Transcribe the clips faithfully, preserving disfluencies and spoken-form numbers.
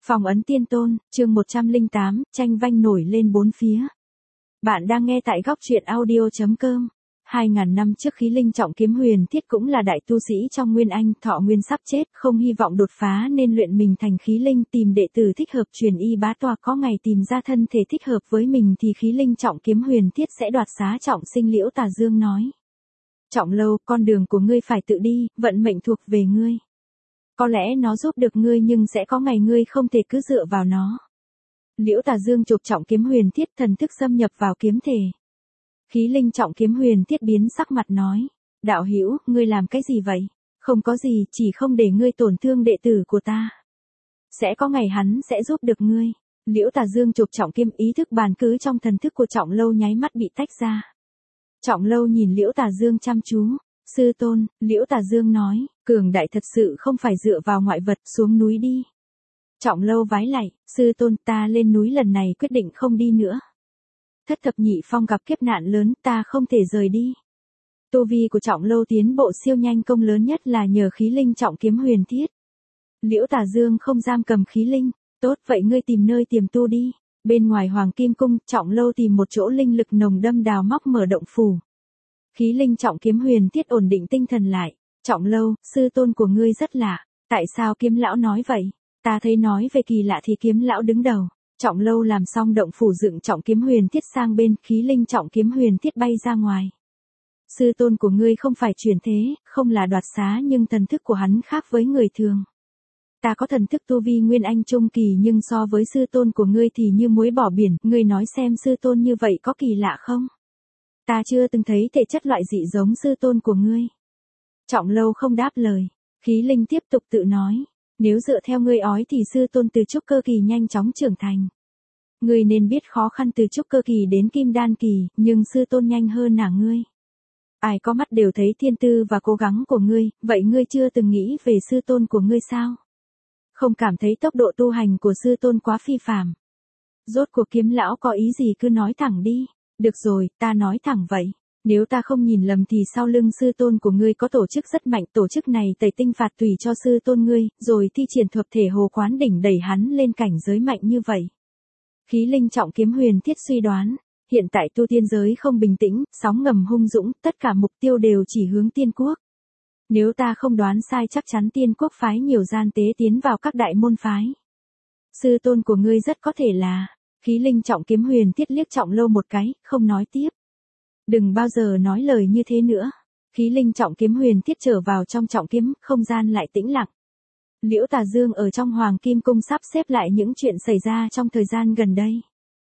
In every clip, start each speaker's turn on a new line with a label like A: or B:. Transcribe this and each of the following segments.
A: Phong ấn tiên tôn, chương một trăm lẻ tám, tranh vanh nổi lên bốn phía. Bạn đang nghe tại góc truyện audio chấm com. Hai ngàn năm trước Khí Linh trọng kiếm Huyền Thiết cũng là đại tu sĩ trong Nguyên Anh, thọ nguyên sắp chết, không hy vọng đột phá nên luyện mình thành Khí Linh, tìm đệ tử thích hợp truyền y bá tòa, có ngày tìm ra thân thể thích hợp với mình thì Khí Linh trọng kiếm Huyền Thiết sẽ đoạt xá trọng sinh. Liễu Tà Dương nói. Trọng Lâu, con đường của ngươi phải tự đi, vận mệnh thuộc về ngươi. Có lẽ nó giúp được ngươi nhưng sẽ có ngày ngươi không thể cứ dựa vào nó. Liễu Tà Dương chụp trọng kiếm Huyền Thiết, thần thức xâm nhập vào kiếm thể. Khí Linh trọng kiếm Huyền Thiết biến sắc mặt nói. Đạo hữu, ngươi làm cái gì vậy? Không có gì, chỉ không để ngươi tổn thương đệ tử của ta. Sẽ có ngày hắn sẽ giúp được ngươi. Liễu Tà Dương chụp trọng kiếm, ý thức bàn cứ trong thần thức của Trọng Lâu nháy mắt bị tách ra. Trọng Lâu nhìn Liễu Tà Dương chăm chú. Sư tôn, Liễu Tà Dương nói, cường đại thật sự không phải dựa vào ngoại vật, xuống núi đi. Trọng Lâu vái lạy, sư tôn, ta lên núi lần này quyết định không đi nữa. Thất thập nhị phong gặp kiếp nạn lớn, ta không thể rời đi. Tu vi của Trọng Lâu tiến bộ siêu nhanh, công lớn nhất là nhờ Khí Linh trọng kiếm Huyền Thiết. Liễu Tà Dương không giam cầm Khí Linh, tốt vậy ngươi tìm nơi tiềm tu đi. Bên ngoài Hoàng Kim Cung, Trọng Lâu tìm một chỗ linh lực nồng đâm đào móc mở động phủ. Khí Linh trọng kiếm Huyền Thiết ổn định tinh thần lại. Trọng Lâu, sư tôn của ngươi rất lạ. Tại sao Kiếm lão nói vậy? Ta thấy nói về kỳ lạ thì Kiếm lão đứng đầu. Trọng Lâu làm xong động phủ dựng trọng kiếm Huyền Thiết sang bên, Khí Linh trọng kiếm Huyền Thiết bay ra ngoài. Sư tôn của ngươi không phải chuyển thế, không là đoạt xá, nhưng thần thức của hắn khác với người thường. Ta có thần thức tu vi Nguyên Anh trung kỳ nhưng so với sư tôn của ngươi thì như muối bỏ biển, ngươi nói xem sư tôn như vậy có kỳ lạ không? Ta chưa từng thấy thể chất loại dị giống sư tôn của ngươi. Trọng Lâu không đáp lời. Khí Linh tiếp tục tự nói. Nếu dựa theo ngươi ói thì sư tôn từ trúc cơ kỳ nhanh chóng trưởng thành. Ngươi nên biết khó khăn từ trúc cơ kỳ đến kim đan kỳ, nhưng sư tôn nhanh hơn nả ngươi. Ai có mắt đều thấy thiên tư và cố gắng của ngươi, vậy ngươi chưa từng nghĩ về sư tôn của ngươi sao? Không cảm thấy tốc độ tu hành của sư tôn quá phi phàm? Rốt cuộc Kiếm lão có ý gì cứ nói thẳng đi. Được rồi, ta nói thẳng vậy. Nếu ta không nhìn lầm thì sau lưng sư tôn của ngươi có tổ chức rất mạnh, tổ chức này tẩy tinh phạt tùy cho sư tôn ngươi, rồi thi triển thuật thể hồ quán đỉnh đẩy hắn lên cảnh giới mạnh như vậy. Khí Linh trọng kiếm Huyền Thiết suy đoán, hiện tại tu tiên giới không bình tĩnh, sóng ngầm hung dũng, tất cả mục tiêu đều chỉ hướng tiên quốc. Nếu ta không đoán sai chắc chắn tiên quốc phái nhiều gian tế tiến vào các đại môn phái. Sư tôn của ngươi rất có thể là... Khí Linh trọng kiếm Huyền Thiết liếc Trọng Lâu một cái, không nói tiếp. Đừng bao giờ nói lời như thế nữa. Khí Linh trọng kiếm Huyền Thiết trở vào trong trọng kiếm, không gian lại tĩnh lặng. Liễu Tà Dương ở trong Hoàng Kim Cung sắp xếp lại những chuyện xảy ra trong thời gian gần đây.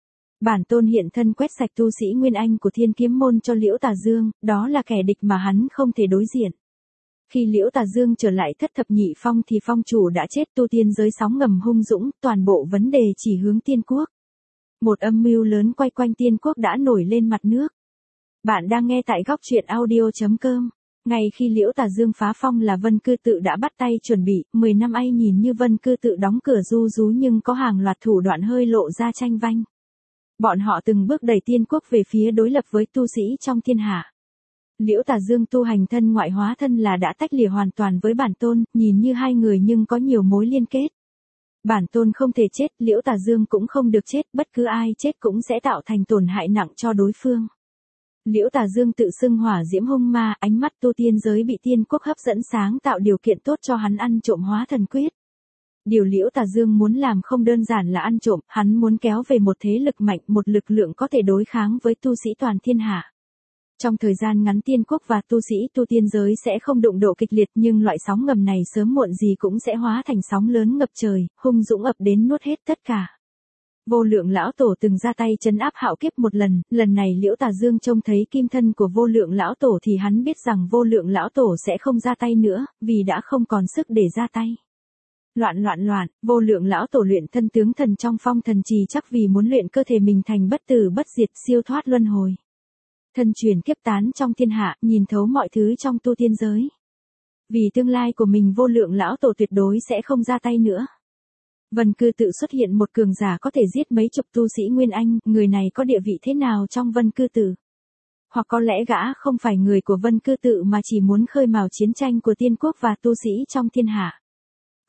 A: Bản tôn hiện thân quét sạch tu sĩ Nguyên Anh của Thiên Kiếm Môn cho Liễu Tà Dương, đó là kẻ địch mà hắn không thể đối diện. Khi Liễu Tà Dương trở lại thất thập nhị phong thì phong chủ đã chết, tu tiên giới sóng ngầm hung dũng, toàn bộ vấn đề chỉ hướng tiên quốc. Một âm mưu lớn quay quanh tiên quốc đã nổi lên mặt nước. Bạn đang nghe tại góc truyện audio chấm com. Ngay khi Liễu Tà Dương phá phong là Vân Cư Tự đã bắt tay chuẩn bị, mười năm ấy nhìn như Vân Cư Tự đóng cửa ru rú nhưng có hàng loạt thủ đoạn hơi lộ ra tranh vanh. Bọn họ từng bước đẩy tiên quốc về phía đối lập với tu sĩ trong thiên hạ. Liễu Tà Dương tu hành thân ngoại hóa thân là đã tách lìa hoàn toàn với bản tôn, nhìn như hai người nhưng có nhiều mối liên kết. Bản tôn không thể chết, Liễu Tà Dương cũng không được chết, bất cứ ai chết cũng sẽ tạo thành tổn hại nặng cho đối phương. Liễu Tà Dương tự xưng hỏa diễm hung ma, ánh mắt tu tiên giới bị tiên quốc hấp dẫn sáng tạo điều kiện tốt cho hắn ăn trộm hóa thần quyết. Điều Liễu Tà Dương muốn làm không đơn giản là ăn trộm, hắn muốn kéo về một thế lực mạnh, một lực lượng có thể đối kháng với tu sĩ toàn thiên hạ. Trong thời gian ngắn tiên quốc và tu sĩ tu tiên giới sẽ không đụng độ kịch liệt nhưng loại sóng ngầm này sớm muộn gì cũng sẽ hóa thành sóng lớn ngập trời, hung dũng ập đến nuốt hết tất cả. Vô Lượng lão tổ từng ra tay trấn áp hạo kiếp một lần, lần này Liễu Tà Dương trông thấy kim thân của Vô Lượng lão tổ thì hắn biết rằng Vô Lượng lão tổ sẽ không ra tay nữa, vì đã không còn sức để ra tay. Loạn loạn loạn, Vô Lượng lão tổ luyện thân tướng thần trong phong thần trì chắc vì muốn luyện cơ thể mình thành bất tử bất diệt, siêu thoát luân hồi. Thân truyền kiếp tán trong thiên hạ, nhìn thấu mọi thứ trong tu tiên giới. Vì tương lai của mình Vô Lượng lão tổ tuyệt đối sẽ không ra tay nữa. Vân Cư Tự xuất hiện một cường giả có thể giết mấy chục tu sĩ Nguyên Anh, người này có địa vị thế nào trong Vân Cư Tự? Hoặc có lẽ gã không phải người của Vân Cư Tự mà chỉ muốn khơi mào chiến tranh của tiên quốc và tu sĩ trong thiên hạ.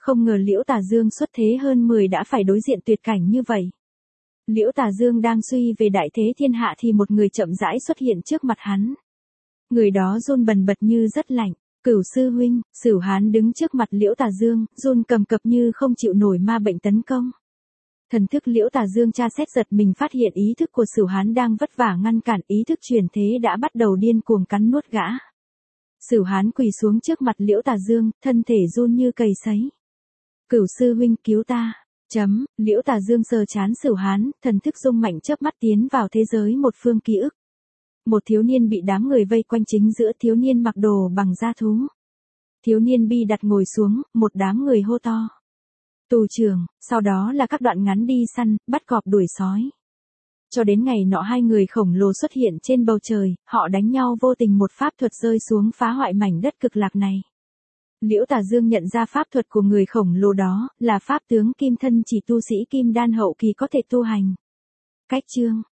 A: không ngờ Liễu Tà Dương xuất thế hơn mười đã phải đối diện tuyệt cảnh như vậy. Liễu Tà Dương đang suy về đại thế thiên hạ thì một người chậm rãi xuất hiện trước mặt hắn. Người đó run bần bật như rất lạnh. Cửu sư huynh. Sửu Hán đứng trước mặt Liễu Tà Dương, run cầm cập như không chịu nổi ma bệnh tấn công. Thần thức Liễu Tà Dương tra xét giật mình phát hiện ý thức của Sửu Hán đang vất vả ngăn cản, ý thức truyền thế đã bắt đầu điên cuồng cắn nuốt gã. Sửu Hán quỳ xuống trước mặt Liễu Tà Dương, thân thể run như cầy sấy. Cửu sư huynh cứu ta. Chấm, Liễu Tà Dương sờ chán Sửu Hán, thần thức rung mạnh chớp mắt tiến vào thế giới một phương ký ức. Một thiếu niên bị đám người vây quanh, chính giữa thiếu niên mặc đồ bằng da thú. Thiếu niên bi đặt ngồi xuống, một đám người hô to. Tù trưởng, sau đó là các đoạn ngắn đi săn, bắt cọp đuổi sói. Cho đến ngày nọ hai người khổng lồ xuất hiện trên bầu trời, họ đánh nhau vô tình một pháp thuật rơi xuống phá hoại mảnh đất cực lạc này. Liễu Tà Dương nhận ra pháp thuật của người khổng lồ đó, là pháp tướng kim thân chỉ tu sĩ kim đan hậu kỳ có thể tu hành. Cách chương